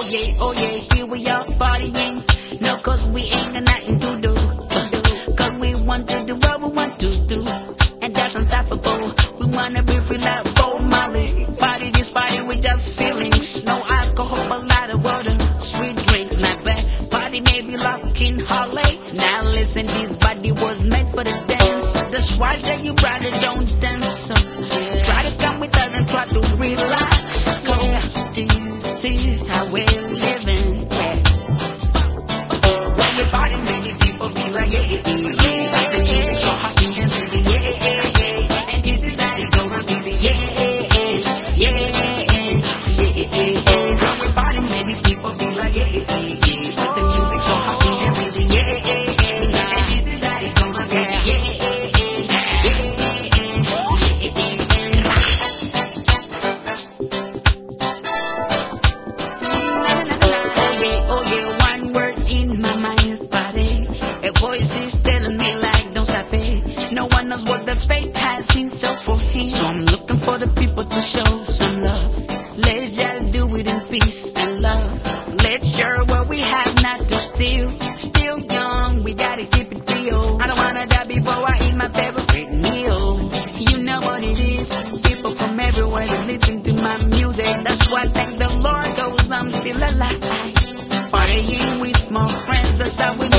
oh yeah, here we are partying. No, cause we ain't got nothing to do. Cause we want to do what we want to do. And that's unstoppable. We wanna be free like Bob Marley. Party this party with just feelings. No alcohol, but a lot of water. Sweet drinks, not bad. Party maybe locked in Harley. Now listen, this body was made for the dance. That's why that you brother don't dance. So try to come with us and try to relax. Yeah, this is how we're living. Yeah. When we party, many people be like, yeah, yeah, yeah. The music so hot and busy, yeah, yeah, yeah. And this is how it goes on busy, yeah, yeah, yeah, yeah. When we party, many people be like, yeah, yeah, yeah. The music so hot and busy, yeah, yeah. And this is how it goes on busy, yeah, yeah. Oh yeah, one word in my mind is party. A voice is telling me like don't stop it. No one knows what the fate has in store for him. So I'm looking for the people to show some love. Let's just do it in peace and love. Let's share what we have, not to steal. Still young, we gotta keep it real. I don't wanna die before I eat my favorite meal. You know what it is. People from everywhere that listen to my music. That's why thank the Lord, 'cause I'm still alive. Partying with my friends, that's how we